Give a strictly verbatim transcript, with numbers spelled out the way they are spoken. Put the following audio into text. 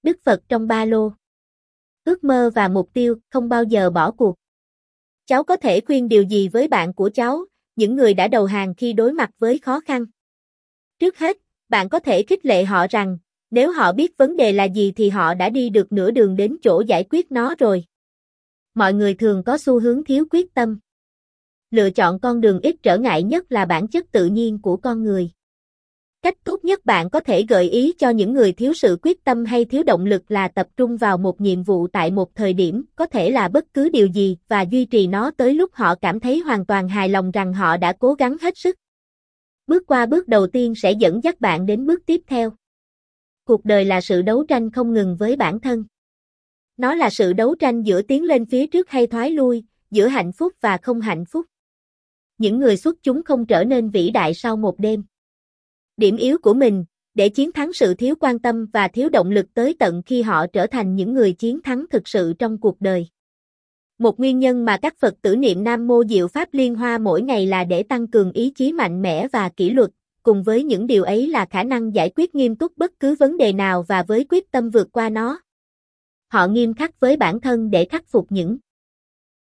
Đức Phật trong ba lô. Ước mơ và mục tiêu, không bao giờ bỏ cuộc. Cháu có thể khuyên điều gì với bạn của cháu, những người đã đầu hàng khi đối mặt với khó khăn? Trước hết, bạn có thể khích lệ họ rằng, nếu họ biết vấn đề là gì thì họ đã đi được nửa đường đến chỗ giải quyết nó rồi. Mọi người thường có xu hướng thiếu quyết tâm. Lựa chọn con đường ít trở ngại nhất là bản chất tự nhiên của con người. Cách tốt nhất bạn có thể gợi ý cho những người thiếu sự quyết tâm hay thiếu động lực là tập trung vào một nhiệm vụ tại một thời điểm, có thể là bất cứ điều gì, và duy trì nó tới lúc họ cảm thấy hoàn toàn hài lòng rằng họ đã cố gắng hết sức. Bước qua bước đầu tiên sẽ dẫn dắt bạn đến bước tiếp theo. Cuộc đời là sự đấu tranh không ngừng với bản thân. Nó là sự đấu tranh giữa tiến lên phía trước hay thoái lui, giữa hạnh phúc và không hạnh phúc. Những người xuất chúng không trở nên vĩ đại sau một đêm. Điểm yếu của mình, để chiến thắng sự thiếu quan tâm và thiếu động lực tới tận khi họ trở thành những người chiến thắng thực sự trong cuộc đời. Một nguyên nhân mà các Phật tử niệm Nam Mô Diệu Pháp Liên Hoa mỗi ngày là để tăng cường ý chí mạnh mẽ và kỷ luật, cùng với những điều ấy là khả năng giải quyết nghiêm túc bất cứ vấn đề nào và với quyết tâm vượt qua nó. Họ nghiêm khắc với bản thân để khắc phục những